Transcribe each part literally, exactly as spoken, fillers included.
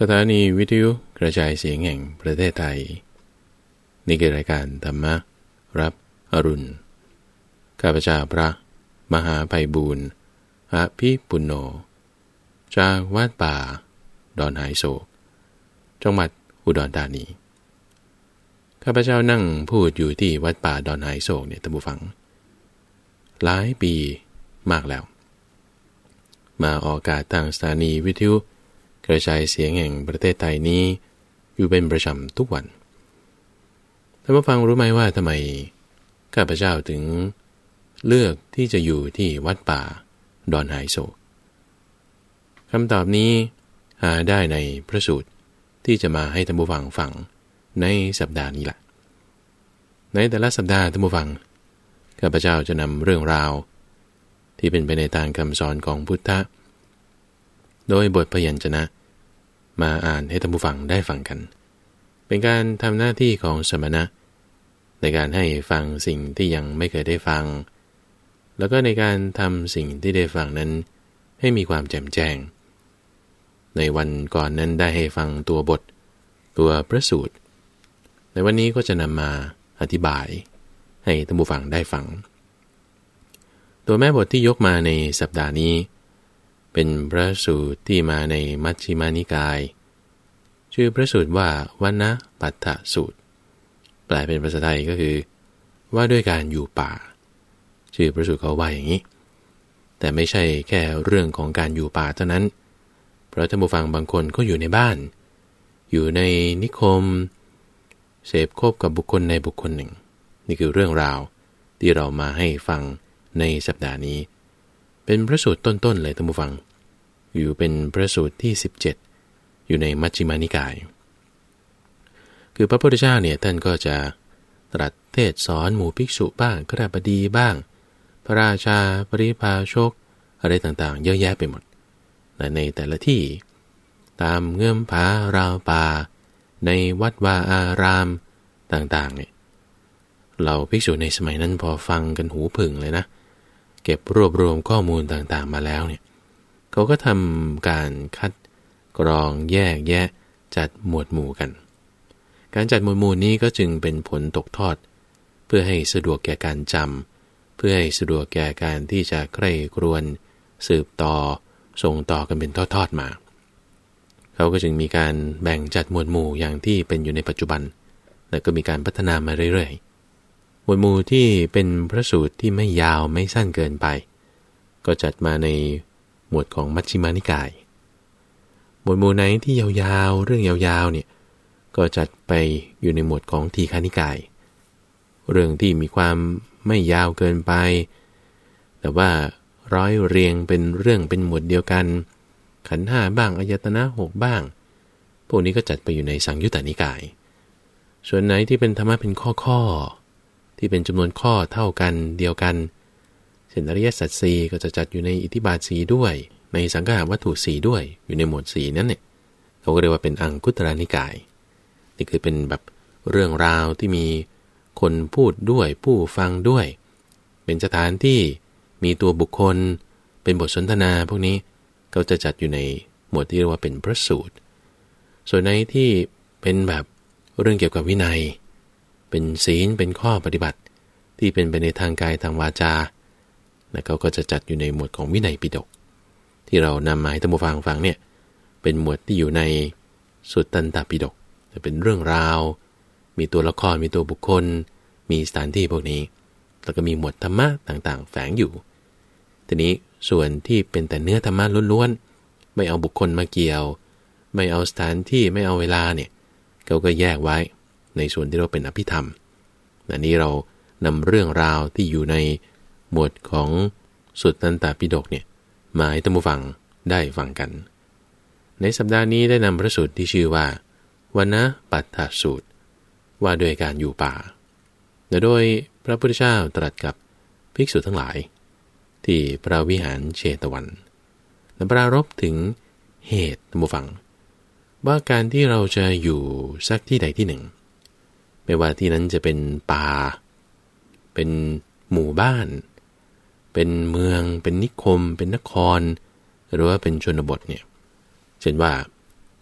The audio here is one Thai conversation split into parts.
สถานีวิทยุกระจายเสียงแห่งประเทศไทยนี่คือรายการธรรมรับอรุณข้าพเจ้าพระมหาไพบูลย์อภิปุณโญจากวัดป่าดอนหายโศกจังหวัดอุดรธานีข้าพเจ้านั่งพูดอยู่ที่วัดป่าดอนหายโศกเนี่ยท่านผู้ฟังหลายปีมากแล้วมาออกอากาศทางสถานีวิทยุกระจายเสียงแห่งประเทศไทยนี้อยู่เป็นประจำทุกวันท่านผู้ฟังรู้ไหมว่าทำไมข้าพเจ้าถึงเลือกที่จะอยู่ที่วัดป่าดอนหายโศกคำตอบนี้หาได้ในพระสูตรที่จะมาให้ท่านผู้ฟังฟังในสัปดาห์นี้แหละในแต่ละสัปดาห์ท่านผู้ฟังข้าพเจ้าจะนำเรื่องราวที่เป็นไปในทางคำสอนของพุทธะโดยบทพยัญชนะมาอ่านให้ท่านผู้ฟังได้ฟังกันเป็นการทำหน้าที่ของสมณะในการให้ฟังสิ่งที่ยังไม่เคยได้ฟังแล้วก็ในการทำสิ่งที่ได้ฟังนั้นให้มีความแจ่มแจ้งในวันก่อนนั้นได้ให้ฟังตัวบทตัวพระสูตรในวันนี้ก็จะนำมาอธิบายให้ท่านผู้ฟังได้ฟังตัวแม่บทที่ยกมาในสัปดาห์นี้เป็นพระสูตรที่มาในมัชฌิมานิกายชื่อพระสูตรว่าวนนะปัฏฐสูตรแปลเป็นภาษาไทยก็คือว่าด้วยการอยู่ป่าชื่อพระสูตรเขาว่าอย่างนี้แต่ไม่ใช่แค่เรื่องของการอยู่ป่าเท่านั้นเพราะท่านผู้ฟังบางคนก็อยู่ในบ้านอยู่ในนิคมเสพคบกับบุคคลในบุคคลหนึ่งนี่คือเรื่องราวที่เรามาให้ฟังในสัปดาห์นี้เป็นพระสูตรต้นๆเลยท่านผู้ฟังอยู่เป็นพระสูตรที่สิบเจ็ดอยู่ในมัชฌิมานิกายคือพระพุทธเจ้าเนี่ยท่านก็จะตรัสเทศสอนหมู่ภิกษุบ้างคฤหับดีบ้างพระราชาปริพาชกอะไรต่างๆเยอะแยะไปหมดและในแต่ละที่ตามเงื่อมผาราวป่าในวัดวาอารามต่างๆเนี่ยเราภิกษุในสมัยนั้นพอฟังกันหูผึ่งเลยนะเก็บรวบรวมข้อมูลต่างๆมาแล้วเนี่ยเขาก็ทำการคัดกรองแยกแยะจัดหมวดหมู่กันการจัดหมวดหมู่นี้ก็จึงเป็นผลตกทอดเพื่อให้สะดวกแก่การจำเพื่อให้สะดวกแก่การที่จะใคร่ครวญสืบต่อส่งต่อกันเป็นทอดๆมาเขาก็จึงมีการแบ่งจัดหมวดหมู่อย่างที่เป็นอยู่ในปัจจุบันแล้วก็มีการพัฒนามาเรื่อยๆหมวดหมู่ที่เป็นพระสูตรที่ไม่ยาวไม่สั้นเกินไปก็จัดมาในหมวดของมัชฌิมานิกายหมวดหมู่ไหนที่ยาวๆเรื่องยาวๆเนี่ยก็จัดไปอยู่ในหมวดของทีฆานิกายเรื่องที่มีความไม่ยาวเกินไปแต่ว่าร้อยเรียงเป็นเรื่องเป็นหมวดเดียวกันขันธ์ห้าบ้างอายตนะหกบ้างพวกนี้ก็จัดไปอยู่ในสังยุตตนิกายส่วนไหนที่เป็นธรรมะเป็นข้อๆที่เป็นจำนวนข้อเท่ากันเดียวกันเช่นอริยสัจสี่ก็จะจัดอยู่ในอิทธิบาทสี่ด้วยในสังฆวัตถุสี่ด้วยอยู่ในหมวดสี่นั้นเนี่ยเขาก็เรียกว่าเป็นอังคุตตรนิกายนี่คือเป็นแบบเรื่องราวที่มีคนพูดด้วยผู้ฟังด้วยเป็นสถานที่มีตัวบุคคลเป็นบทสนทนาพวกนี้เขาจะจัดอยู่ในหมวดที่เรียกว่าเป็นพระสูตรส่วนในที่เป็นแบบเรื่องเกี่ยวกับวินัยเป็นศีลเป็นข้อปฏิบัติที่เป็นไปในทางกายทางวาจานะเขาก็จะจัดอยู่ในหมวดของวินัยปิฎกที่เรานำมาให้ท่านผู้ฟังฟังเนี่ยเป็นหมวดที่อยู่ในสุตตันตปิฎกจะเป็นเรื่องราวมีตัวละครมีตัวบุคคลมีสถานที่พวกนี้แล้วก็มีหมวดธรรมะต่างๆแฝงอยู่ทีนี้ส่วนที่เป็นแต่เนื้อธรรมะล้วนๆไม่เอาบุคคลมาเกี่ยวไม่เอาสถานที่ไม่เอาเวลาเนี่ยเขาก็แยกไว้ในส่วนที่เราเป็นอภิธรรมอันนี้เรานำเรื่องราวที่อยู่ในหมวดของสุตตันตปิฎกเนี่ยมาให้ท่านผู้ฟังได้ฟังกันในสัปดาห์นี้ได้นำพระสูตรที่ชื่อว่าวนนะปัฏฐสูตรว่าด้วยการอยู่ป่าและโดยพระพุทธเจ้าตรัสกับภิกษุทั้งหลายที่พระวิหารเชตวันและปรารภถึงเหตุท่านผู้ฟังว่าการที่เราจะอยู่สักที่ใดที่หนึ่งไม่ว่าที่นั้นจะเป็นป่าเป็นหมู่บ้านเป็นเมืองเป็นนิคมเป็นนครหรือว่าเป็นชนบทเนี่ยเช่นว่า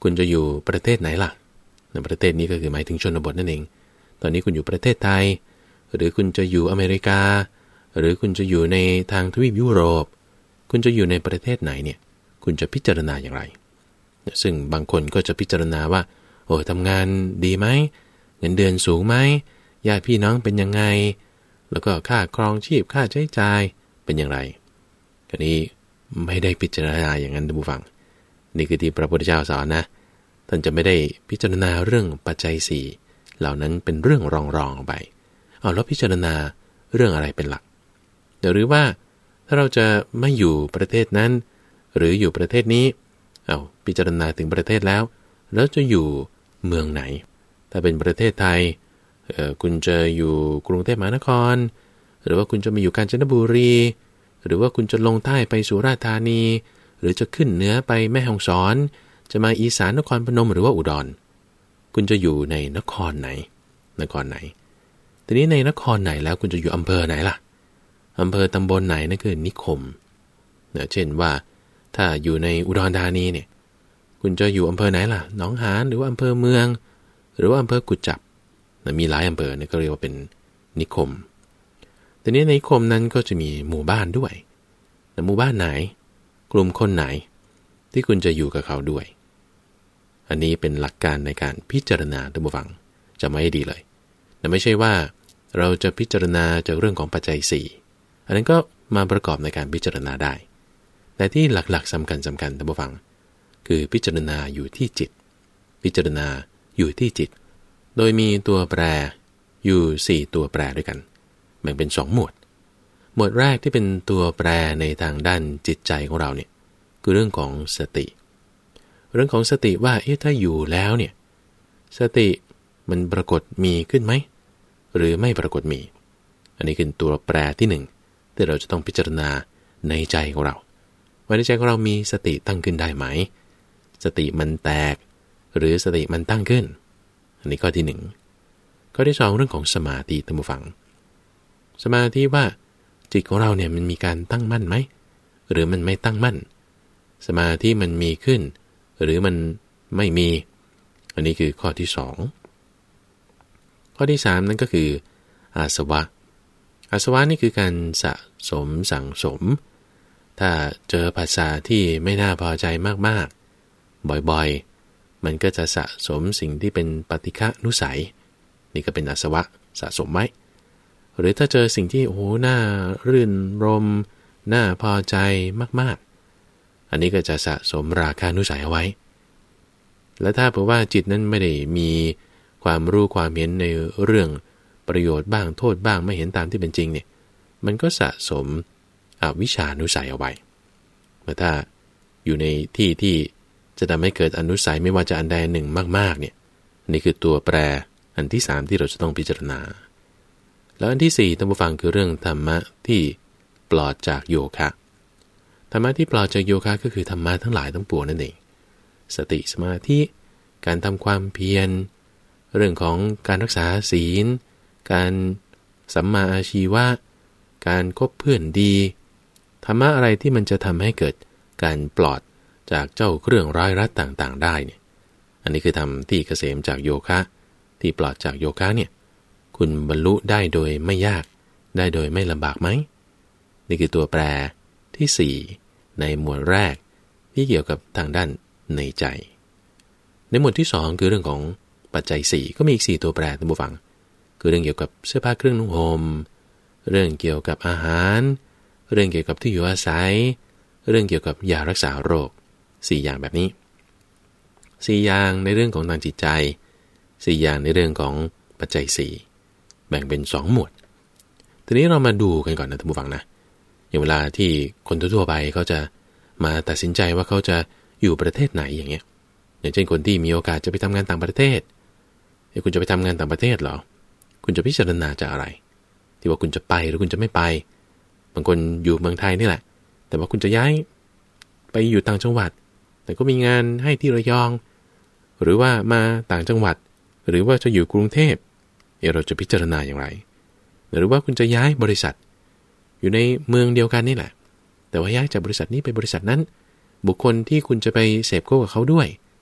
คุณจะอยู่ประเทศไหนล่ะในประเทศนี้ก็คือหมายถึงชนบทนั่นเองตอนนี้คุณอยู่ประเทศไทยหรือคุณจะอยู่อเมริกาหรือคุณจะอยู่ในทางทวีปยุโรปคุณจะอยู่ในประเทศไหนเนี่ยคุณจะพิจารณาอย่างไรซึ่งบางคนก็จะพิจารณาว่าโอ้ทำงานดีไหมเงินเดือนสูงไหมญาติพี่น้องเป็นยังไงแล้วก็ค่าครองชีพค่าใช้จ่ายเป็นอย่างไรอันนี้ไม่ได้พิจารณาอย่างนั้นท่านผู้ฟังนี่คือที่พระพุทธเจ้าสอนนะท่านจะไม่ได้พิจารณาเรื่องปัจจัยสี่เหล่านั้นเป็นเรื่องรองๆออกไปเอาแล้วพิจารณาเรื่องอะไรเป็นหลักหรือว่าถ้าเราจะไม่อยู่ประเทศนั้นหรืออยู่ประเทศนี้เอาพิจารณาถึงประเทศแล้วแล้วจะอยู่เมืองไหนถ้าเป็นประเทศไทยเอ่อคุณจะอยู่กรุงเทพมหานครหรือว่าคุณจะมาอยู่กาญจนบุรีหรือว่าคุณจะลงใต้ไปสุราษฎร์ธานีหรือจะขึ้นเหนือไปแม่ฮ่องสอนจะมาอีสานนครพนมหรือว่าอุดรคุณจะอยู่ในนครไหนนครไหนทีนี้ในนครไหนแล้วคุณจะอยู่อำเภอไหนล่ะอำเภอตำบลไหนนั่นคือนิคมเนี่ยเช่นว่าถ้าอยู่ในอุดรธานีเนี่ยคุณจะอยู่อำเภอไหนล่ะหนองหานหรือว่าอำเภอเมืองหรือว่าอำเภอกุจจับมีหลายอำเภอเนี่ยก็เรียกว่าเป็นนิคมทีนี้ในนิคมนั้นก็จะมีหมู่บ้านด้วยแต่หมู่บ้านไหนกลุ่มคนไหนที่คุณจะอยู่กับเขาด้วยอันนี้เป็นหลักการในการพิจารณาท่านผู้ฟังจำไว้ให้ดีเลยแต่ไม่ใช่ว่าเราจะพิจารณาจากเรื่องของปัจจัยสี่อันนั้นก็มาประกอบในการพิจารณาได้แต่ที่หลักๆสำคัญสำคัญท่านผู้ฟังคือพิจารณาอยู่ที่จิตพิจารณาอยู่ที่จิตโดยมีตัวแปรอยู่สี่ตัวแปรด้วยกันแบ่งเป็นสองหมวดหมวดแรกที่เป็นตัวแปรในทางด้านจิตใจของเราเนี่ยคือเรื่องของสติเรื่องของสติว่าเอ๊ะถ้าอยู่แล้วเนี่ยสติมันปรากฏมีขึ้นไหมหรือไม่ปรากฏมีอันนี้คือตัวแปรที่หนึ่งที่เราจะต้องพิจารณาในใจของเราว่าในใจของเรามีสติตั้งขึ้นได้ไหมสติมันแตกหรือสติมันตั้งขึ้นอันนี้ข้อที่หนึ่งข้อที่สองเรื่องของสมาธิท่านผู้ฟังสมาธิว่าจิตของเราเนี่ยมันมีการตั้งมั่นไหมหรือมันไม่ตั้งมั่นสมาธิมันมีขึ้นหรือมันไม่มีอันนี้คือข้อที่สองข้อที่สามนั่นก็คืออาสวะอาสวะนี่คือการสะสมสั่งสมถ้าเจอภาษาที่ไม่น่าพอใจมากๆบ่อยๆมันก็จะสะสมสิ่งที่เป็นปฏิฆะนุสัยนี่ก็เป็นอาสวะสะสมไว้หรือถ้าเจอสิ่งที่โอ้โหน่ารื่นรมน่าพอใจมากๆอันนี้ก็จะสะสมราคานุสัยเอาไว้และถ้าเผื่อว่าจิตนั้นไม่ได้มีความรู้ความเห็นในเรื่องประโยชน์บ้างโทษบ้างไม่เห็นตามที่เป็นจริงเนี่ยมันก็สะสมอวิชชานุสัยเอาไว้เมื่อถ้าอยู่ในที่ที่จะทำให้เกิดอนุสัยไม่ว่าจะอันใดหนึ่งมากๆเนี่ยนี่คือตัวแปรอันที่สามที่เราจะต้องพิจารณาแล้วอันที่สี่ท่านผู้ฟังคือเรื่องธรรมะที่ปลอดจากโยคะธรรมะที่ปลอดจากโยคะก็คือธรรมะทั้งหลายทั้งปวงนั่นเองสติสมาธิการทำความเพียรเรื่องของการรักษาศีลการสัมมาอาชีวะการคบเพื่อนดีธรรมะอะไรที่มันจะทำให้เกิดการปลอดจากเจ้าเครื่องร้ายรัดต่างๆได้เนี่ยอันนี้คือธรรมที่เกษมจากโยคะที่ปลอดจากโยคะเนี่ยคุณบรรลุได้โดยไม่ยากได้โดยไม่ลำบากไหมนี่คือตัวแปรที่สี่ในหมวดแรกที่เกี่ยวกับทางด้านในใจในหมวดที่สองคือเรื่องของปัจจัยสี่ก็มีอีกสี่ตัวแปรท่านผู้ฟังคือเรื่องเกี่ยวกับเสื้อผ้าเครื่องนุ่งห่มเรื่องเกี่ยวกับอาหารเรื่องเกี่ยวกับที่อยู่อาศัยเรื่องเกี่ยวกับยารักษาโรคสี่อย่างแบบนี้สี่อย่างในเรื่องของทางจิตใจสี่อย่างในเรื่องของปัจจัยสี่แบ่งเป็นสองหมวดทีนี้เรามาดูกันก่อนนะท่านผู้ฟังนะอย่างเวลาที่คนทั่วๆไปเขาจะมาตัดสินใจว่าเขาจะอยู่ประเทศไหนอย่างเงี้ยอย่างเช่นคนที่มีโอกาสจะไปทำงานต่างประเทศคุณจะไปทำงานต่างประเทศเหรอคุณจะพิจารณาจากอะไรที่ว่าคุณจะไปหรือคุณจะไม่ไปบางคนอยู่เมืองไทยนี่แหละแต่ว่าคุณจะย้ายไปอยู่ต่างจังหวัดแต่ก็มีงานให้ที่ระยองหรือว่ามาต่างจังหวัดหรือว่าจะอยู่กรุงเทพเราจะพิจารณาอย่างไรหรือว่าคุณจะย้ายบริษัทอยู่ในเมืองเดียวกันนี่แหละแต่ว่าย้ายจากบริษัทนี้ไปบริษัทนั้นบุคคลที่คุณจะไปเสพโค้กับเขาด้วย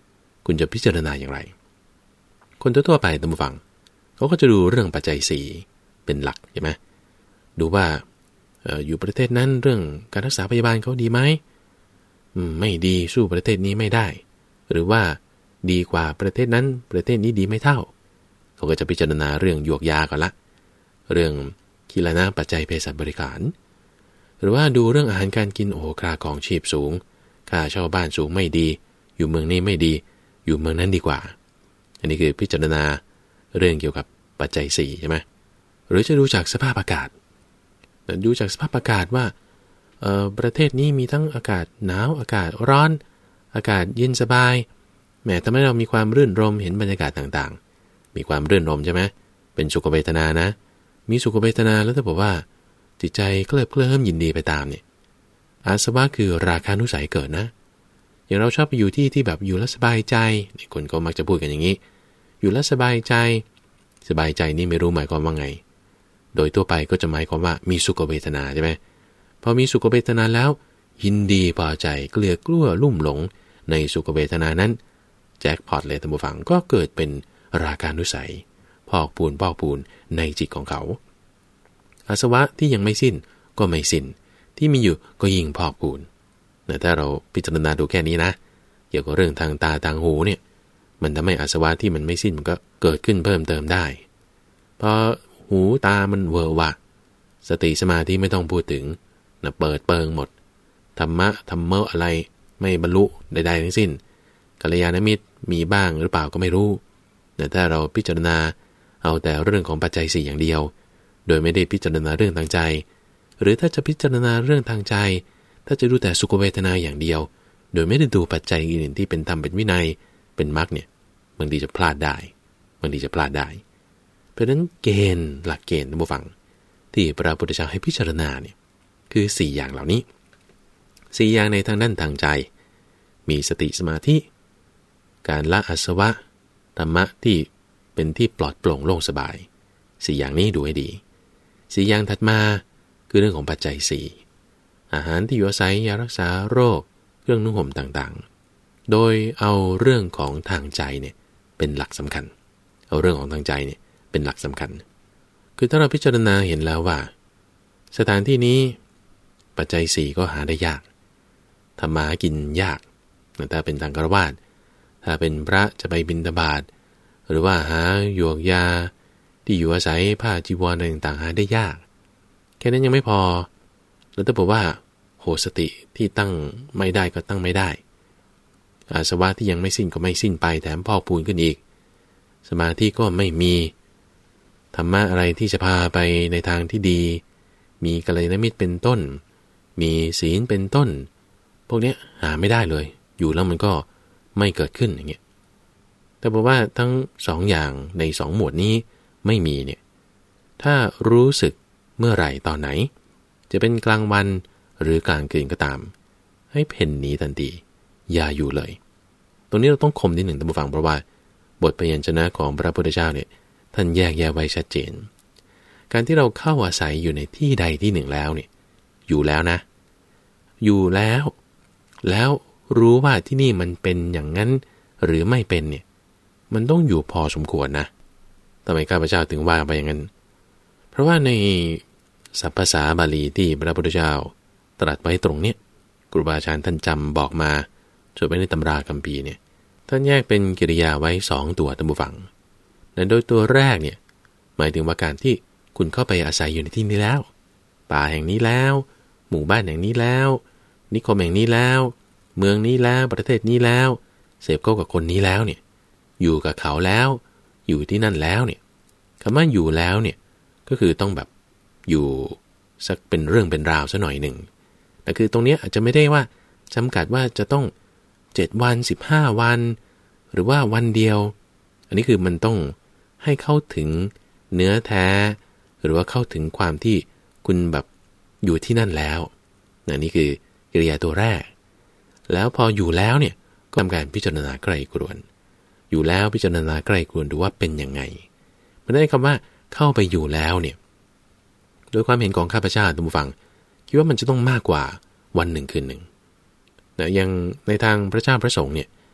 คุณจะพิจารณาอย่างไรคนทั่วๆไปตามฟังเขาก็จะดูเรื่องปัจจัยสี่เป็นหลักใช่ไหมดูว่า อ, อ, อยู่ประเทศนั้นเรื่องการรักษาพยาบาลเขาดีไหมไม่ดีสู้ประเทศนี้ไม่ได้หรือว่าดีกว่าประเทศนั้นประเทศนี้ดีไม่เท่าเขาก็จะพิจารณาเรื่องยวกยาก่อนละเรื่องกีฬานะปัจจัยเภสัชบริการหรือว่าดูเรื่องอาหารการกินโอ้ค่าของชีพสูงค่าเช่าบ้านสูงไม่ดีอยู่เมืองนี้ไม่ดีอยู่เมืองนั้นดีกว่าอันนี้คือพิจารณาเรื่องเกี่ยวกับปัจจัยสี่ใช่ไหมหรือจะดูจากสภาพอากาศดูจากสภาพอากาศว่าประเทศนี้มีทั้งอากาศหนาวอากาศร้อนอากาศเย็นสบายแหมทำให้เรามีความรื่นรมเห็นบรรยากาศต่างๆมีความรื่นรมใช่ไหมเป็นสุขเวทนานะมีสุขเวทนาแล้วถ้าบอกว่าจิตใจเคลิบเคลิ้มยินดีไปตามเนี่ยอาสวะคือราคานุสัยเกิดนะอย่างเราชอบไปอยู่ที่ที่แบบอยู่แล้วสบายใจคนก็มักจะพูดกันอย่างนี้อยู่แล้วสบายใจสบายใจนี่ไม่รู้หมายความว่าไงโดยทั่วไปก็จะหมายความว่ามีสุขเวทนาใช่ไหมพอมีสุขเวทนาแล้วยินดีพอใจเกลือกลั้วลุ่มหลงในสุขเวทนานั้นแจ็คพอตเลยท่านผู้ฟังก็เกิดเป็นราคานุสัยพอกปูนพอกปูนในจิตของเขาอาสวะที่ยังไม่สิ้นก็ไม่สิ้นที่มีอยู่ก็ยิ่งพอกปูนแต่ถ้าเราพิจารณาดูแค่นี้นะเกี่ยวกับเรื่องทางตาทางหูเนี่ยมันทำให้อาสวะที่มันไม่สิ้นมันก็เกิดขึ้นเพิ่มเติมได้พอหูตามันเวอร์วะสติสมาธิไม่ต้องพูดถึงนะเปิดเปิงหมดธรรมะธรรมะอะไรไม่บรรลุใดๆทั้งสิ้นกัลยาณมิตรมีบ้างหรือเปล่าก็ไม่รู้แต่ถ้าเราพิจารณาเอาแต่เรื่องของปัจจัยสี่อย่างเดียวโดยไม่ได้พิจารณาเรื่องทางใจหรือถ้าจะพิจารณาเรื่องทางใจถ้าจะดูแต่สุขเวทนาอย่างเดียวโดยไม่ได้ดูปัจจัยอื่นที่เป็นธรรมเป็นวินัยเป็นมรรคเนี่ยบางทีจะพลาดได้บางทีจะพลาดได้เพราะฉะนั้นเกณฑ์หลักเกณฑ์ท่านผู้ฟังที่พระพุทธเจ้าให้พิจารณาเนี่ยคือสี่อย่างเหล่านี้สี่อย่างในทางด้านทางใจมีสติสมาธิการละอาสวะธรรมะที่เป็นที่ปลอดโปร่งโล่งสบายสี่อย่างนี้ดูให้ดีสี่อย่างถัดมาคือเรื่องของปัจจัยสี่อาหารที่อยู่อาศัยยารักษาโรคเครื่องนุ่งห่มต่างๆโดยเอาเรื่องของทางใจเนี่ยเป็นหลักสำคัญเอาเรื่องของทางใจเนี่ยเป็นหลักสำคัญคือถ้าเราพิจารณาเห็นแล้วว่าสถานที่นี้ปัจจัยสี่ก็หาได้ยากทำมาหากินยากถ้าเป็นทางฆราวาสถ้าเป็นพระจะไปบิณฑบาตหรือว่าหาหยวกยาที่อยู่อาศัยผ้าจีวรอะไรต่างๆหาได้ยากแค่นั้นยังไม่พอแล้วถ้าบอกว่าโหสติที่ตั้งไม่ได้ก็ตั้งไม่ได้อาสวะที่ยังไม่สิ้นก็ไม่สิ้นไปแถมพอกพูนขึ้นอีกสมาธิก็ไม่มีธรรมะอะไรที่จะพาไปในทางที่ดีมีกัลยาณมิตรเป็นต้นมีศีลเป็นต้นพวกนี้หาไม่ได้เลยอยู่แล้วมันก็ไม่เกิดขึ้นอย่างเงี้ยแต่บอกว่าทั้งสองอย่างในสองหมวดนี้ไม่มีเนี่ยถ้ารู้สึกเมื่อไหร่ตอนไหนจะเป็นกลางวันหรือกลางคืนก็ตามให้เพ่นหนีทันทีอย่าอยู่เลยตรงนี้เราต้องคมนิดหนึ่งท่านผู้ฟังเพราะว่าบทพยัญชนะของพระพุทธเจ้าเนี่ยท่านแยกแยะไว้ชัดเจนการที่เราเข้าอาศัยอยู่ในที่ใดที่หนึ่งแล้วเนี่ยอยู่แล้วนะอยู่แล้วแล้วรู้ว่าที่นี่มันเป็นอย่างนั้นหรือไม่เป็นเนี่ยมันต้องอยู่พอสมควรนะทำไมข้าพเจ้าถึงว่าไปอย่างนั้นเพราะว่าในศัพท์ภาษาบาลีที่พระพุทธเจ้าตรัสไว้ตรงเนี้ยครูบาอาจารย์ท่านจำบอกมาจดไว้ในตำราคัมภีร์เนี่ยท่านแยกเป็นกิริยาไว้สองตัวท่านผู้ฟังแต่โดยตัวแรกเนี่ยหมายถึงว่าการที่คุณเข้าไปอาศัยอยู่ในที่นี้แล้วป่าแห่งนี้แล้วหมู่บ้านแห่งนี้แล้วนิคมแห่งนี้แล้วเมืองนี้แล้วประเทศนี้แล้วเสพเข้ากับคนนี้แล้วเนี่ยอยู่กับเขาแล้วอยู่ที่นั่นแล้วเนี่ยคำว่าอยู่แล้วเนี่ยก็คือต้องแบบอยู่สักเป็นเรื่องเป็นราวซะหน่อยหนึ่งแต่คือตรงนี้อาจจะไม่ได้ว่าจำกัดว่าจะต้องเจ็ดวันสิบห้าวันหรือว่าวันเดียวอันนี้คือมันต้องให้เข้าถึงเนื้อแท้หรือว่าเข้าถึงความที่คุณแบบอยู่ที่นั่นแล้วนี่คือกิริยาตัวแรกแล้วพออยู่แล้วเนี่ยก็ทำการพิจารณาใกล้ครวนอยู่แล้วพิจารณาใกล้ครวนดูว่าเป็นยังไงมันได้คำว่าเข้าไปอยู่แล้วเนี่ยโดยความเห็นของข้าพเจ้าท่านผู้ฟังคิดว่ามันจะต้องมากกว่าวันหนึ่งคืนหนึ่งนะยังในทางพระเจ้าพระสงฆ์เนี่ย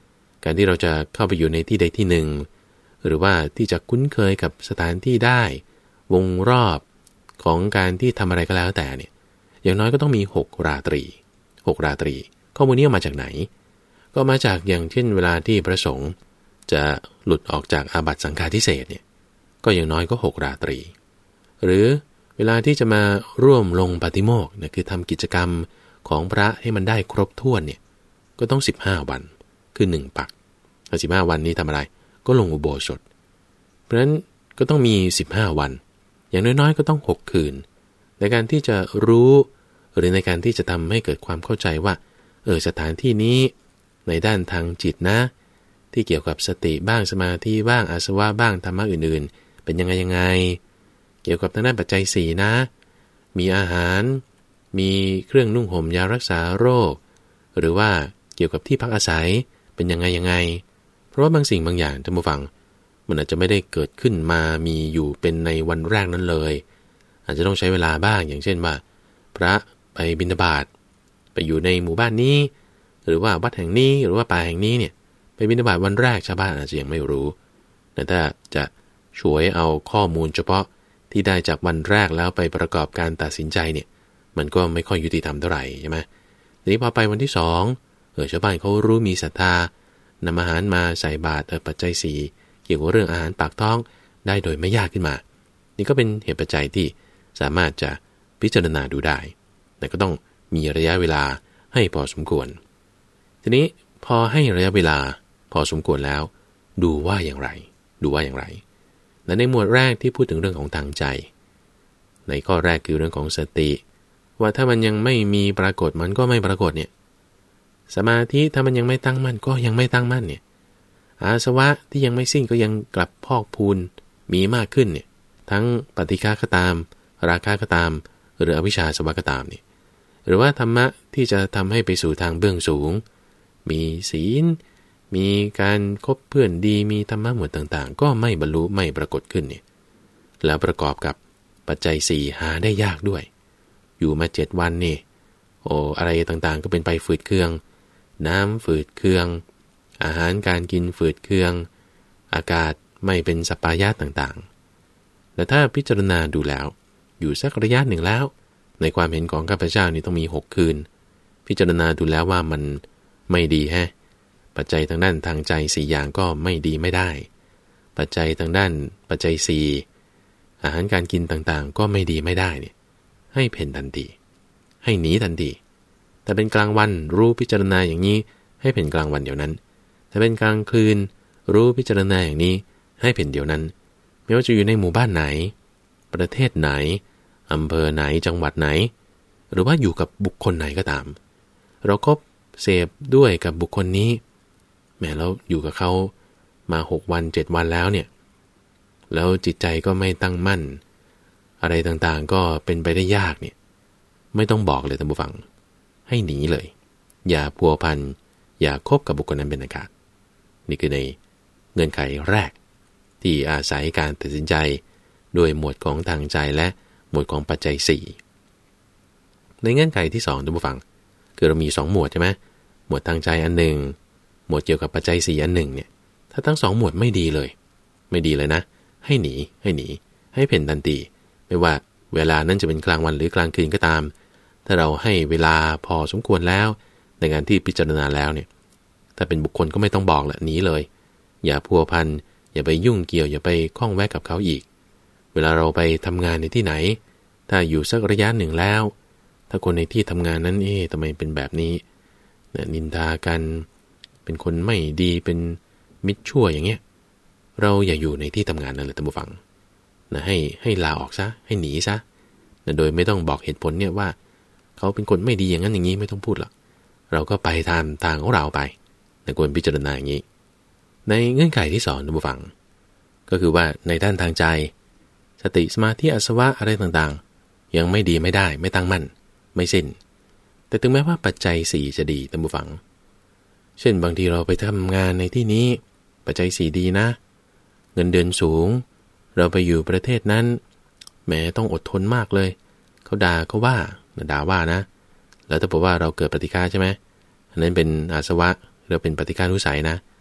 การที่เราจะเข้าไปอยู่ในที่ใดที่หนึ่งหรือว่าที่จะคุ้นเคยกับสถานที่ได้วงรอบของการที่ทำอะไรก็แล้วแต่เนี่ยอย่างน้อยก็ต้องมีหกราตรีหกราตรีข้อมูลนี้มาจากไหนก็มาจากอย่างเช่นเวลาที่พระสงฆ์จะหลุดออกจากอาบัติสังฆาทิเศษเนี่ยก็อย่างน้อยก็หกราตรีหรือเวลาที่จะมาร่วมลงปาฏิโมกข์นะคือทำกิจกรรมของพระให้มันได้ครบถ้วนเนี่ยก็ต้องสิบห้าวันคือหนึ่งปักแล้วสิบห้าวันนี้ทำอะไรก็ลงอุโบสถเพราะฉะนั้นก็ต้องมีสิบห้าวันอย่างน้อยๆก็ต้องหกคืนในการที่จะรู้หรือในการที่จะทำให้เกิดความเข้าใจว่าเออสถานที่นี้ในด้านทางจิตนะที่เกี่ยวกับสติบ้างสมาธิบ้างอาสวะบ้างธรรมะอื่นๆเป็นยังไงยังไงเกี่ยวกับทางด้านปัจจัยสี่นะมีอาหารมีเครื่องนุ่งห่มยารักษาโรคหรือว่าเกี่ยวกับที่พักอาศัยเป็นยังไงยังไงเพราะว่าบางสิ่งบางอย่างท่านผู้ฟังมันอาจจะไม่ได้เกิดขึ้นมามีอยู่เป็นในวันแรกนั้นเลยอาจจะต้องใช้เวลาบ้างอย่างเช่นว่าพระไปบิณฑบาตไปอยู่ในหมู่บ้านนี้หรือว่าวัดแห่งนี้หรือว่าป่าแห่งนี้เนี่ยไปบิณฑบาตวันแรกชาวบ้านอาจจะยังไม่รู้แต่ถ้าจะช่วยเอาข้อมูลเฉพาะที่ได้จากวันแรกแล้วไปประกอบการตัดสินใจเนี่ยมันก็ไม่ค่อยยุติธรรมเท่าไหร่ใช่ไหมทีนี้พอไปวันที่สองเออชาวบ้านเขารู้มีศรัทธานำอาหารมาใส่บาตรปัจจัยสี่เกี่ยวกับเรื่องอาหารปากท้องได้โดยไม่ยากขึ้นมานี่ก็เป็นเหตุปัจจัยที่สามารถจะพิจารณาดูได้แต่ก็ต้องมีระยะเวลาให้พอสมควรทีนี้พอให้ระยะเวลาพอสมควรแล้วดูว่าอย่างไรดูว่าอย่างไรและในหมวดแรกที่พูดถึงเรื่องของทางใจในข้อแรกคือเรื่องของสติว่าถ้ามันยังไม่มีปรากฏมันก็ไม่ปรากฏเนี่ยสมาธิถ้ามันยังไม่ตั้งมั่นก็ยังไม่ตั้งมั่นเนี่ยอาสวะที่ยังไม่สิ้นก็ยังกลับพอกพูนมีมากขึ้นเนี่ยทั้งปฏิฆะก็ตามราคะก็ตามหรืออวิชชาสวะก็ตามนี่หรือว่าธรรมะที่จะทำให้ไปสู่ทางเบื้องสูงมีศีลมีการคบเพื่อนดีมีธรรมะหมวดต่างๆก็ไม่บรรลุไม่ปรากฏขึ้นเนี่ยแล้วประกอบกับปัจจัยสี่หาได้ยากด้วยอยู่มาเจ็ดวันนี่โอ้อะไรต่างๆก็เป็นไปฝืดเคืองน้ำฝืดเคืองอาหารการกินฝืดเคืองอากาศไม่เป็นสัปปายะต่างๆและถ้าพิจารณาดูแล้วอยู่สักระยะหนึ่งแล้วในความเห็นของข้าพเจ้านี่ต้องมีหกคืนพิจารณาดูแล้วว่ามันไม่ดีแฮะปัจจัยทางด้านทางใจสี่อย่างก็ไม่ดีไม่ได้ปัจจัยทางด้านปัจจัยสี่อาหารการกินต่างๆก็ไม่ดีไม่ได้เนี่ยให้เพ่นทันทีให้หนีทันทีแต่เป็นกลางวันรู้พิจารณาอย่างนี้ให้เพ่นกลางวันเดี๋ยวนั้นถ้าเป็นกลางคืนรู้พิจารณาอย่างนี้ให้เพ่นเดี๋ยวนั้นไม่ว่าจะอยู่ในหมู่บ้านไหนประเทศไหนอำเภอไหนจังหวัดไหนหรือว่าอยู่กับบุคคลไหนก็ตามเราคบเสพด้วยกับบุคคลนี้แม้เราอยู่กับเขามาหกวันเจ็ดวันแล้วเนี่ยแล้วจิตใจก็ไม่ตั้งมั่นอะไรต่างๆก็เป็นไปได้ยากเนี่ยไม่ต้องบอกเลยท่านผู้ฟังให้หนีเลยอย่าพัวพันอย่าคบกับบุคคลนั้นเป็นอันขาดนี่คือในเงื่อนไขแรกที่อาศัยการตัดสินใจโดยหมวดของทางใจและหมวดของปัจจัยสี่ในเงื่อนไขที่สองท่านผู้ฟังคือเรามีสองหมวดใช่ไหมหมวดทางใจอันหนึ่งหมวดเกี่ยวกับปัจจัยสี่อันหนึ่งเนี่ยถ้าทั้งสองหมวดไม่ดีเลยไม่ดีเลยนะให้หนีให้หนีให้เพ่นทันทีไม่ว่าเวลานั้นจะเป็นกลางวันหรือกลางคืนก็ตามถ้าเราให้เวลาพอสมควรแล้วในงานที่พิจารณาแล้วเนี่ยถ้าเป็นบุคคลก็ไม่ต้องบอกแหละหนีเลยอย่าพัวพันอย่าไปยุ่งเกี่ยวอย่าไปข้องแวะกับเขาอีกเวลาเราไปทำงานในที่ไหนถ้าอยู่สักระยะหนึ่งแล้วถ้าคนในที่ทำงานนั้นเอ๊ะทำไมเป็นแบบนี้นินทากันเป็นคนไม่ดีเป็นมิตรชั่วอย่างเงี้ยเราอย่าอยู่ในที่ทำงานนั่นเลยท่านผู้ฟังนะให้ให้ลาออกซะให้หนีซะนะโดยไม่ต้องบอกเหตุผลเนี่ยว่าเขาเป็นคนไม่ดีอย่างนั้นอย่างนี้ไม่ต้องพูดหรอกเราก็ไปตามทางของเราไปนะควรพิจารณาอย่างนี้ในเงื่อนไขที่สองท่านผู้ฟังก็คือว่าในด้านทางใจสติสมาธิอาสวะอะไรต่างๆยังไม่ดีไม่ได้ไม่ตั้งมั่นไม่สิ้นแต่ถึงแม้ว่าปัจจัยสี่จะดีท่านผู้ฟังเช่นบางทีเราไปทำงานในที่นี้ปัจจัยสี่ดีนะเงินเดือนสูงเราไปอยู่ประเทศนั้นแม้ต้องอดทนมากเลยเขาด่าเขาว่าด่าว่านะแล้วถ้าบอกว่าเราเกิดปฏิฆาใช่ไหมอันนั้นเป็นอาสวะเราเป็นปฏิฆานุสัยนะ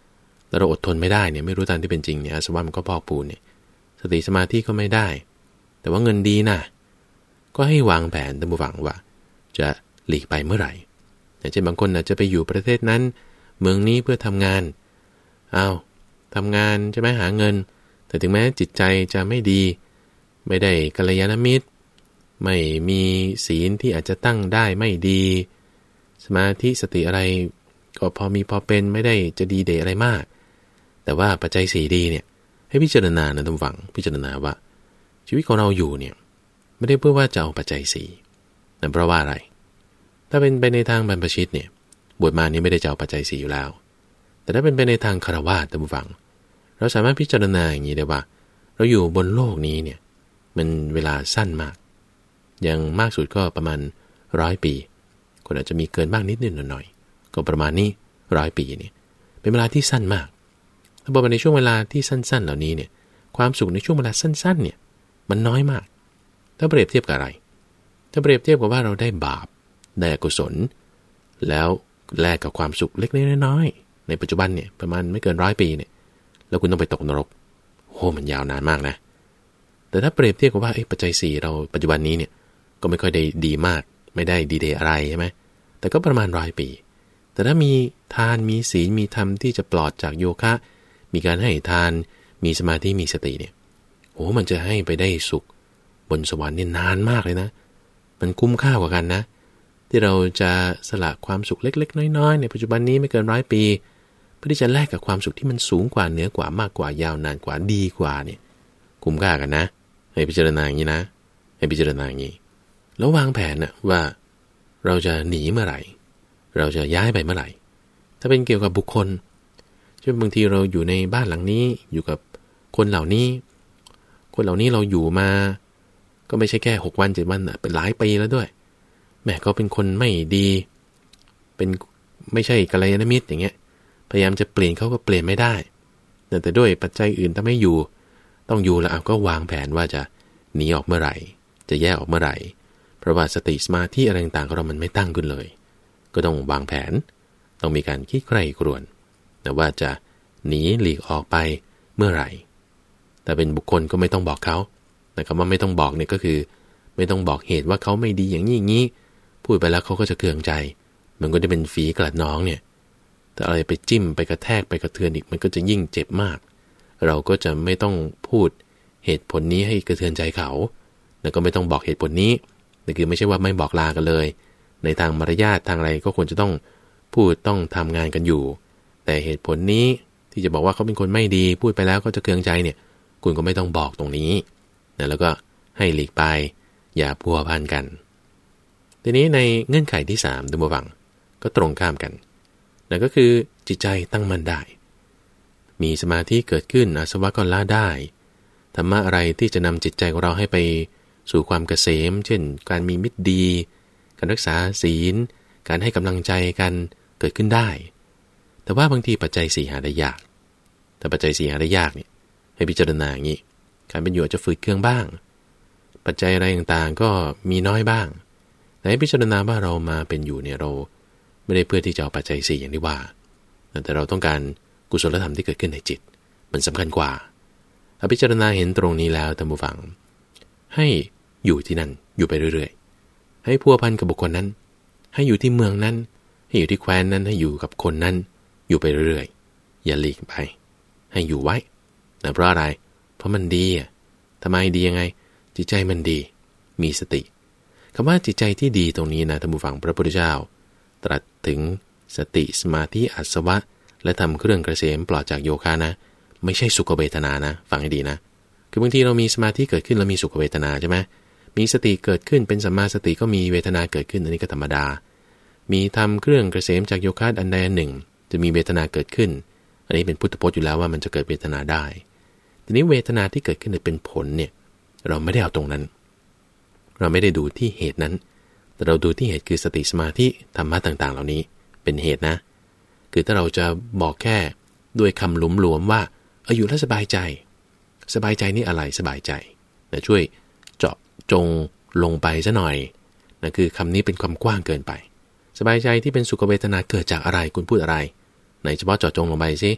แต่เราอดทนไม่ได้เนี่ยไม่รู้ตามที่เป็นจริงเนี่ยอาสวะมันก็พอกพูนเนี่ยสติสมาธิก็ไม่ได้แต่ว่าเงินดีนะก็ให้วางแผนตั้งหวังว่าจะหลีกไปเมื่อไหร่อย่างเช่นบางคนอาจจะไปอยู่ประเทศนั้นเมืองนี้เพื่อทำงานเอาทำงานใช่ไหมหาเงินแต่ถึงแม้จิตใจจะไม่ดีไม่ได้กัลยาณมิตรไม่มีศีลที่อาจจะตั้งได้ไม่ดีสมาธิสติอะไรก็พอมีพอเป็นไม่ได้จะดีเดอะไรมากแต่ว่าปัจจัยสี่ดีเนี่ยให้พิจารณานะท่านฟังพิจารณาว่าชีวิตของเราอยู่เนี่ยไม่ได้เพื่อว่าจะเอาปัจจัยสี่นั่นเพราะว่าอะไรถ้าเป็นไปในทางบรรพชิตเนี่ยบวชมานี่ไม่ได้จะเอาปัจจัยสี่อยู่แล้วแต่ถ้าเป็นไปในทางคฤหัสถ์ท่านฟังเราสามารถพิจารณาอย่างนี้ได้ว่าเราอยู่บนโลกนี้เนี่ยมันเวลาสั้นมากอย่างมากสุดก็ประมาณร้อยปีคนอาจจะมีเกินบ้างนิดนิดหน่อยๆก็ประมาณนี้ร้อยปีเนี่ยเป็นเวลาที่สั้นมากถ้าบอกว่าในช่วงเวลาที่สั้นๆเหล่านี้เนี่ยความสุขในช่วงเวลาสั้นๆเนี่ยมันน้อยมากถ้าเปรียบเทียบกับอะไรถ้าเปรียบเทียบกับว่าเราได้บาปได้อกุศลแล้วแลกกับความสุขเล็กๆน้อยๆในปัจจุบันเนี่ยประมาณไม่เกินร้อยปีเนี่ยแล้วคุณต้องไปตกนรกโอ้มันยาวนานมากนะแต่ถ้าเปรียบเทียบกับว่าปัจจัยสี่เราปัจจุบันนี้เนี่ยก็ไม่ค่อยได้ดีมากไม่ได้ดีเดย์อะไรใช่ไหมแต่ก็ประมาณร้อยปีแต่ถ้ามีทานมีศีลมีธรรมที่จะปลอดจากโยคะมีการให้ทานมีสมาธิมีสติเนี่ยโอ้มันจะให้ไปได้สุขบนสวรรค์เนี่ยนานมากเลยนะมันคุ้มค่ากว่ากันนะที่เราจะสละความสุขเล็กๆน้อยๆในปัจจุบันนี้ไม่เกินร้อยปีเพื่อที่จะแลกกับความสุขที่มันสูงกว่าเหนือกว่ามากกว่ายาวนานกว่าดีกว่าเนี่ยคุ้มค่ากันนะให้พิจารณาอย่างนี้นะให้พิจารณาอย่างนี้แล้ววางแผนนะว่าเราจะหนีเมื่อไหร่เราจะย้ายไปเมื่อไหร่ถ้าเป็นเกี่ยวกับบุคคลเช่นบางทีเราอยู่ในบ้านหลังนี้อยู่กับคนเหล่านี้คนเหล่านี้เราอยู่มาก็ไม่ใช่แค่หกวันเจ็ดวันเป็นหลายปีแล้วด้วยแม่ก็เป็นคนไม่ดีเป็นไม่ใช่กัลยาณมิตรอย่างเงี้ยพยายามจะเปลี่ยนเขาก็เปลี่ยนไม่ได้แต่ด้วยปัจจัยอื่นถ้าไม่อยู่ต้องอยู่แล้วก็วางแผนว่าจะหนีออกเมื่อไหร่จะแยกออกเมื่อไหร่เพราะว่าสติสมาธิอะไรต่างๆของเรามันไม่ตั้งขึ้นเลยก็ต้องวางแผนต้องมีการคิดใคร่ครวญแต่ว่าจะหนีหลีกออกไปเมื่อไหร่แต่เป็นบุคคลก็ไม่ต้องบอกเขาแต่คำว่าไม่ต้องบอกเนี่ยก็คือไม่ต้องบอกเหตุว่าเขาไม่ดีอย่างนี้อย่างนี้พูดไปแล้วเขาก็จะเคืองใจมันก็จะเป็นฝีกลัดน้องเนี่ยแต่อะไรไปจิ้มไปกระแทกไปกระเทือนอีกมันก็จะยิ่งเจ็บมากเราก็จะไม่ต้องพูดเหตุผลนี้ให้กระเทือนใจเขาแล้วก็ไม่ต้องบอกเหตุผลนี้แต่คือไม่ใช่ว่าไม่บอกลากันเลยในทางมารยาททางอะไรก็ควรจะต้องพูดต้องทำงานกันอยู่แต่เหตุผลนี้ที่จะบอกว่าเขาเป็นคนไม่ดีพูดไปแล้วก็จะเคืองใจเนี่ยคุณก็ไม่ต้องบอกตรงนี้นะแล้วก็ให้หลีกไปอย่าพัวพันกันทีนี้ในเงื่อนไขที่สามดูมาฟังก็ตรงข้ามกันนั่นก็คือจิตใจตั้งมั่นได้มีสมาธิเกิดขึ้นอาสวะก็ละได้ธรรมะอะไรที่จะนำจิตใจของเราให้ไปสู่ความเกษมเช่นการมีมิตรดีการรักษาศีลการให้กำลังใจกันเกิดขึ้นได้แต่ว่าบางทีปัจจัยสี่หาได้ยากแต่ปัจจัยสี่หาได้ยากเนี่ยให้พิจารณาอย่างนี้การเป็นอยู่อาจจะฝืดเคืองบ้างปัจจัยอะไรต่างๆก็มีน้อยบ้างแต่ให้พิจารณาว่าเรามาเป็นอยู่เนี่ยเราไม่ได้เพื่อที่จะเอาปัจจัยสี่อย่างที่ว่าแต่เราต้องการกุศลธรรมที่เกิดขึ้นในจิตมันสำคัญกว่าถ้าพิจารณาเห็นตรงนี้แล้วท่านผู้ฟังให้อยู่ที่นั่นอยู่ไปเรื่อยๆให้พัวพันกับบุคคลนั้นให้อยู่ที่เมืองนั้นให้อยู่ที่แคว้นนั้นให้อยู่กับคนนั้นอยู่ไปเรื่อยๆอย่าหลีกไปให้อยู่ไว้นะเพราะอะไรเพราะมันดีอ่ะทำไมดียังไงจิตใจมันดีมีสติคำว่าจิตใจที่ดีตรงนี้นะท่านผู้ฟังพระพุทธเจ้าตรัสถึงสติสมาธิอาสวะและทำเครื่องเกษมปลอดจากโยคะนะไม่ใช่สุขเวทนานะฟังให้ดีนะคือบางทีเรามีสมาธิเกิดขึ้นแล้วมีสุขเวทนาใช่ไหมมีสติเกิดขึ้นเป็นสัมมาสติก็มีเวทนาเกิดขึ้นอันนี้ก็ธรรมดามีทำเครื่องเกษมจากโยคะอันใดอันหนึ่งจะมีเวทนาเกิดขึ้นอันนี้เป็นพุทธพจน์อยู่แล้วว่ามันจะเกิดเวทนาได้ทีนี้เวทนาที่เกิดขึ้นเป็นผลเนี่ยเราไม่ได้เอาตรงนั้นเราไม่ได้ดูที่เหตุนั้นแต่เราดูที่เหตุคือสติสมาธิธรรมะต่างๆเหล่านี้เป็นเหตุนะคือถ้าเราจะบอกแค่ด้วยคำหลวมๆว่าเอออยู่แล้วสบายใจสบายใจนี่อะไรสบายใจนะช่วยเจาะจงลงไปซะหน่อยนะคือคำนี้เป็นความกว้างเกินไปสบายใจที่เป็นสุขเวทนาเกิดจากอะไรคุณพูดอะไรไหนเฉพาะเจาะจงลงไปสิ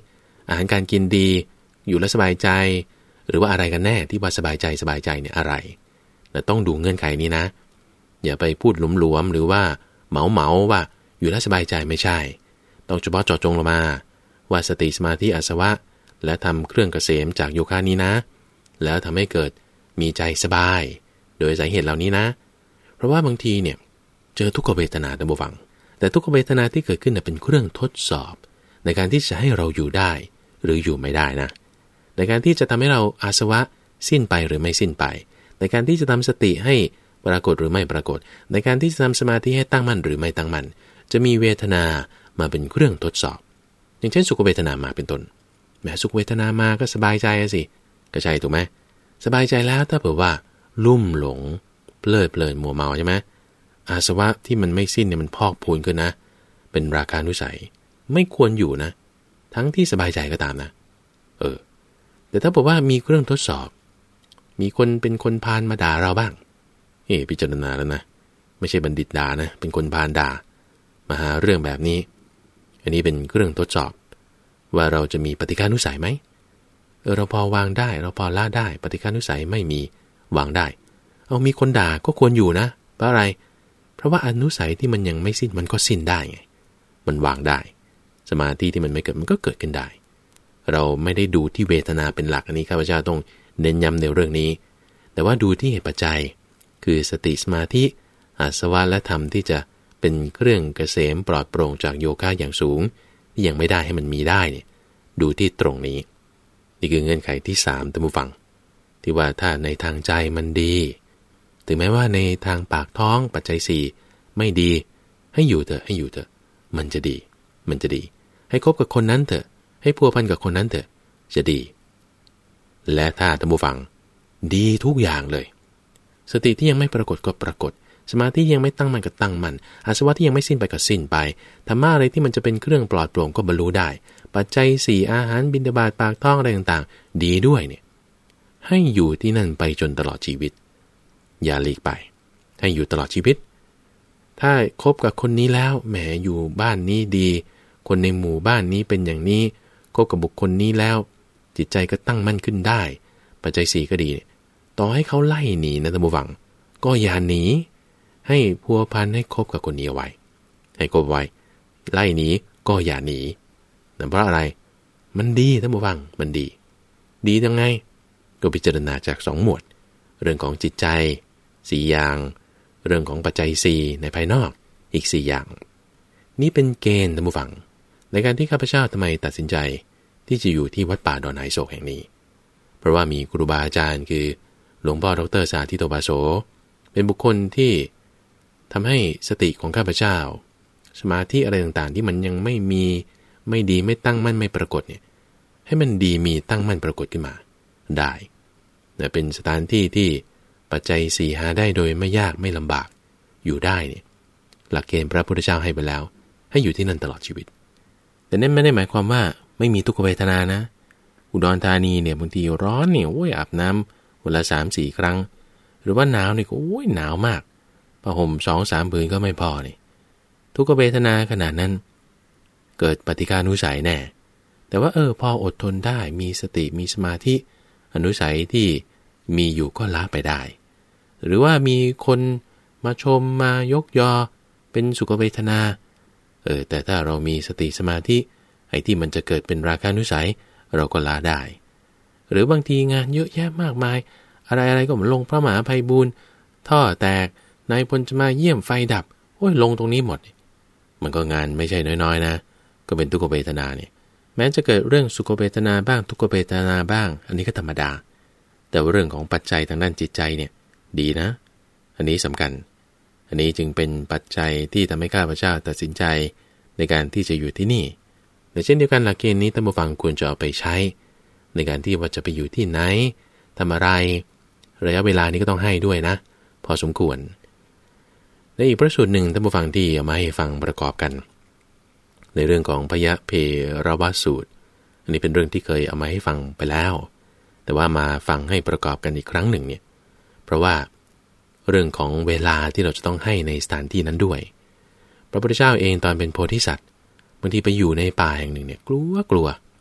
อาหารการกินดีอยู่แล้วสบายใจหรือว่าอะไรกันแน่ที่ว่าสบายใจสบายใจเนี่ยอะไรแต่ต้องดูเงื่อนไขนี้นะอย่าไปพูดหลวมๆหรือว่าเหมาเหมาว่าอยู่แล้วสบายใจไม่ใช่ต้องเฉพาะเจาะจงลงมาว่าสติสมาธิอาสวะและทำเครื่องเกษมจากโยคะนี้นะแล้วทำให้เกิดมีใจสบายโดยสาเหตุเหล่านี้นะเพราะว่าบางทีเนี่ยเจอทุกขเวทนาท่านผู้ฟังแต่ทุกขเวทนาที่เกิดขึ้นเป็นเครื่องทดสอบในการที่จะให้เราอยู่ได้หรืออยู่ไม่ได้นะในการที่จะทำให้เราอาสวะสิ้นไปหรือไม่สิ้นไปในการที่จะทำสติให้ปรากฏหรือไม่ปรากฏในการที่จะทำสมาธิให้ตั้งมั่นหรือไม่ตั้งมั่นจะมีเวทนามาเป็นเครื่องทดสอบอย่างเช่นสุขเวทนามาเป็นต้นแม้สุขเวทนามาก็สบายใจสิก็ใช่ถูกไหมสบายใจแล้วถ้าเผื่อว่าลุ่มหลงเพลิดเพลินมัวเมาใช่ไหมอาสวะที่มันไม่สิ้นเนี่ยมันพอกพูนขึ้นนะเป็นราคานุสัยไม่ควรอยู่นะทั้งที่สบายใจก็ตามนะเออแต่ถ้าบอกว่ามีเครื่องทดสอบมีคนเป็นคนพาลมาด่าเราบ้างเฮ้พิจารณาแล้วนะไม่ใช่บัณฑิตด่านะเป็นคนพาลด่ามาหาเรื่องแบบนี้อันนี้เป็นเครื่องทดสอบว่าเราจะมีปฏิฆานุสัยไหมเออเราพอวางได้เราพอละได้ปฏิฆานุสัยไม่มีวางได้เอามีคนด่าก็ควรอยู่นะเพราะอะไรเพราะว่าอนุสัยที่มันยังไม่สิ้นมันก็สิ้นได้ไงมันวางได้สมาธิที่มันไม่เกิดมันก็เกิดขึ้นได้เราไม่ได้ดูที่เวทนาเป็นหลักอันนี้ข้าพเจ้าต้องเน้นย้ำในเรื่องนี้แต่ว่าดูที่เหตุปัจจัยคือสติสมาธิอาสวะและธรรมที่จะเป็นเครื่องเกษมปลอดโปร่งจากโยคะอย่างสูงที่ยังไม่ได้ให้มันมีได้เนี่ยดูที่ตรงนี้นี่คือเงื่อนไขที่สามท่านผู้ฟังที่ว่าถ้าในทางใจมันดีถึงแม้ว่าในทางปากท้องปัจจัยสี่ไม่ดีให้อยู่เถอะให้อยู่เถอะมันจะดีมันจะดีให้คบกับคนนั้นเถอะให้พัวพันกับคนนั้นเถอะจะดีและถ้าท่านผู้ฟังดีทุกอย่างเลยสติที่ยังไม่ปรากฏก็ปรากฏสมาธิยังไม่ตั้งมั่นก็ตั้งมั่นอาสวะที่ยังไม่สิ้นไปก็สิ้นไปธรรมะอะไรที่มันจะเป็นเครื่องปลอดโปร่งก็บรรลุได้ปัจจัยสี่อาหารบิณฑบาตปากท้องอะไรต่างๆดีด้วยเนี่ยให้อยู่ที่นั่นไปจนตลอดชีวิตอย่าหลีกไปให้อยู่ตลอดชีวิตถ้าคบกับคนนี้แล้วแหมอยู่บ้านนี้ดีคนในหมู่บ้านนี้เป็นอย่างนี้คบกับบุคคลนี้แล้วจิตใจก็ตั้งมั่นขึ้นได้ปัจจัยสี่ก็ดีต่อให้เขาไล่หนีนะท่านผู้ฟังก็อย่าหนีให้พัวพันให้คบกับคนนี้ไว้ให้คบไว้ไล่หนีก็อย่าหนีนั่นเพราะอะไรมันดีท่านผู้ฟังมันดีดียังไงก็พิจารณาจากสองหมวดเรื่องของจิตใจสี่อย่างเรื่องของปัจจัยสี่ในภายนอกอีกสี่อย่างนี่เป็นเกณฑ์ท่านผู้ฟังในการที่ข้าพเจ้าทำไมตัดสินใจที่จะอยู่ที่วัดป่าดอนไหโศกแห่งนี้เพราะว่ามีครูบาอาจารย์คือหลวงพ่อดร.สาธิโตภาโสเป็นบุคคลที่ทำให้สติของข้าพเจ้าสมาธิอะไรต่างๆที่มันยังไม่มีไม่ดีไม่ตั้งมั่นไม่ปรากฏเนี่ยให้มันดีมีตั้งมั่นปรากฏขึ้นมาได้แต่เป็นสถานที่ที่ปัจจัยสี่หาได้โดยไม่ยากไม่ลำบากอยู่ได้เนี่ยหลักเกณฑ์พระพุทธเจ้าให้ไปแล้วให้อยู่ที่นั่นตลอดชีวิตแต่นั่นไม่ได้หมายความว่าไม่มีทุกขเวทนานะอุดรธานีเนี่ยบางทีร้อนเนี่ยโอ้ยอาบน้ำวันละสามสี่ครั้งหรือว่าหนาวเนี่ยโอ้ยหนาวมากผ้าห่มสองสามผืนก็ไม่พอนี่ทุกขเวทนาขนาดนั้นเกิดปฏิฆานุสัยแน่แต่ว่าเออพออดทนได้มีสติมีสมาธิอนุสัยที่มีอยู่ก็ละไปได้หรือว่ามีคนมาชมมายกยอเป็นสุขเวทนาเออแต่ถ้าเรามีสติสมาธิไอ้ที่มันจะเกิดเป็นราคะนุสัยเราก็ละได้หรือบางทีงานเยอะแยะมากมายอะไรอะไรก็เหมือนลงพระมหาไพบูลย์ท่อแตกนายพลจะมาเยี่ยมไฟดับโอ้ยลงตรงนี้หมดมันก็งานไม่ใช่น้อยๆนะก็เป็นทุกขเวทนาเนี่ยแม้จะเกิดเรื่องสุขเวทนาบ้างทุกขเวทนาบ้างอันนี้ก็ธรรมดาแต่เรื่องของปัจจัยทางด้านจิตใจเนี่ยดีนะอันนี้สำคัญอันนี้จึงเป็นปัจจัยที่ทำให้ข้าพเจ้าตัดสินใจในการที่จะอยู่ที่นี่แต่เช่นเดียวกันหลักเกณฑ์นี้ท่านผู้ฟังควรจะเอาไปใช้ในการที่ว่าจะไปอยู่ที่ไหนทำอะไรระยะเวลานี้ก็ต้องให้ด้วยนะพอสมควรในอีกพระสูตรหนึ่งท่านผู้ฟังที่เอามาให้ฟังประกอบกันในเรื่องของพยะเพรวสูตรอันนี้เป็นเรื่องที่เคยเอามาให้ฟังไปแล้วแต่ว่ามาฟังให้ประกอบกันอีกครั้งหนึ่งเนี่ยเพราะว่าเรื่องของเวลาที่เราจะต้องให้ในสถานที่นั้นด้วยพระพุทธเจ้าเองตอนเป็นโพธิสัตว์บางทีไปอยู่ในป่าแห่งหนึ่งเนี่ยกลัวกลัว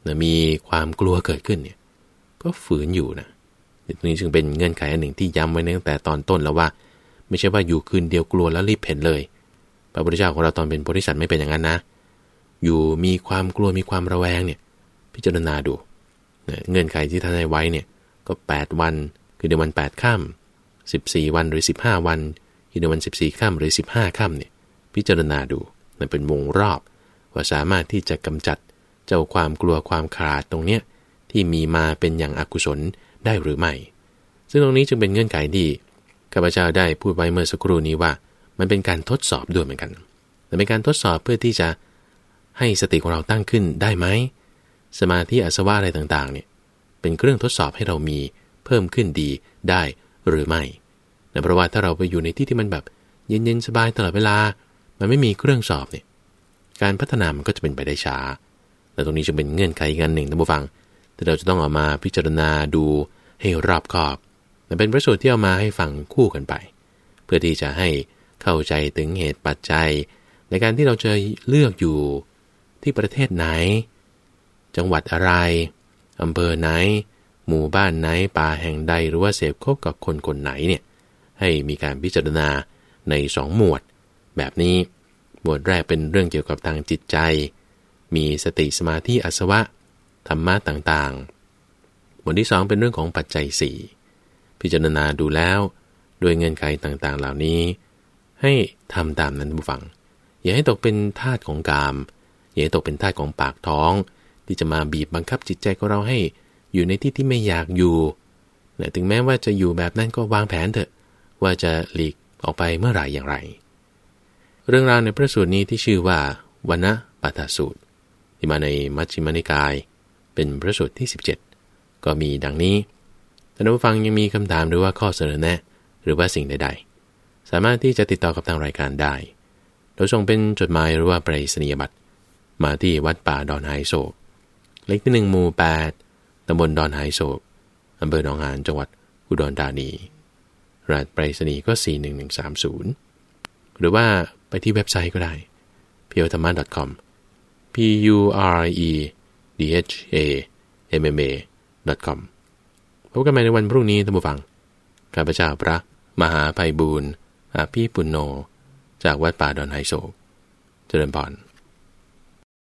มีความกลัวเกิดขึ้นเนี่ยก็ฝืนอยู่นะตรงนี้จึงเป็นเงื่อนไขอันหนึ่งที่ย้ำไว้ตั้งแต่ตอนต้นแล้วว่าไม่ใช่ว่าอยู่คืนเดียวกลัวแล้วรีบเพ่นเลยพระพุทธเจ้าของเราตอนเป็นโพธิสัตว์ไม่เป็นอย่างนั้นนะอยู่มีความกลัวมีความระแวงเนี่ยพิจารณาดูเงื่อนไขที่ท่านให้ไว้เนี่ยก็แปดวันคือในวันแปดค่ำสิบสี่วันหรือสิบห้าวันคือในวันสิบสี่ค่ำหรือสิบห้าค่ำเนี่ยพิจารณาดูนั่นเป็นวงรอบว่าสามารถที่จะกำจัดเจ้าความกลัวความขาดตรงเนี้ยที่มีมาเป็นอย่างอกุศลได้หรือไม่ซึ่งตรงนี้จึงเป็นเงื่อนไขที่ข้าพเจ้าได้พูดไว้เมื่อสักครู่นี้ว่ามันเป็นการทดสอบด้วยเหมือนกันแต่เป็นการทดสอบเพื่อที่จะให้สติของเราตั้งขึ้นได้ไหมสมาธิอาสวะอะไรต่างๆเนี่ยเป็นเครื่องทดสอบให้เรามีเพิ่มขึ้นดีได้หรือไม่แต่เพราะว่าถ้าเราไปอยู่ในที่ที่มันแบบเย็นๆสบายตลอดเวลามันไม่มีเครื่องสอบเนี่ยการพัฒนามันก็จะเป็นไปได้ช้าและตรงนี้จะเป็นเงื่อนไขอีกอันหนึ่งท่านผู้ฟังที่เราจะต้องเอามาพิจารณาดูให้รอบคอบแต่เป็นพระสูตรที่เอามาให้ฟังคู่กันไปเพื่อที่จะให้เข้าใจถึงเหตุปัจจัยในการที่เราจะเลือกอยู่ที่ประเทศไหนจังหวัดอะไรอำเภอไหนหมู่บ้านไหนป่าแห่งใดหรือว่าเสพคบกับคนคนไหนเนี่ยให้มีการพิจารณาในสองหมวดแบบนี้หมวดแรกเป็นเรื่องเกี่ยวกับทางจิตใจมีสติสมาธิอาสวะธรรมะต่างๆหมวดที่สองเป็นเรื่องของปัจจัยสี่พิจารณาดูแล้วโดยเงื่อนไขต่างๆเหล่านี้ให้ทำตามนั้นผู้ฟังอย่าให้ตกเป็นทาสของกามอย่าให้ตกเป็นทาสของปากท้องที่จะมาบีบบังคับจิตใจของเราให้อยู่ในที่ที่ไม่อยากอยู่แต่ถึงแม้ว่าจะอยู่แบบนั้นก็วางแผนเถอะว่าจะหลีกออกไปเมื่อไหร่อย่างไรเรื่องราวในพระสูตรนี้ที่ชื่อว่าวนปัฏฐสูตรที่มาในมัชฌิมนิกายเป็นพระสูตรที่สิบเจ็ดก็มีดังนี้ท่านผู้ฟังยังมีคำถามหรือว่าข้อเสนอแนะหรือว่าสิ่งใดๆสามารถที่จะติดต่อกับทางรายการได้โดยส่งเป็นจดหมายหรือว่าไปรษณียบัตรมาที่วัดป่าดอนหายโศกเลขที่หนึ่งหมู่แปดตำบลดอนหายโศกอำเภอหนองหานจังหวัดอุดรธานีรหัสไปรษณีย์ก็สี่หนึ่งหนึ่งสามศูนย์หรือว่าไปที่เว็บไซต์ก็ได้ พี โอ ธรรมะ ดอท คอม พี ยู อาร์ อี ดี เอช เอ เอ็ม เอ็ม เอ ดอท คอม พบกันใหม่ในวันพรุ่งนี้ท่านผู้ฟังข้าพเจ้าพระมหาไพบูลย์อาภีปุณโญจากวัดป่าดอนหายโศกเจริญพร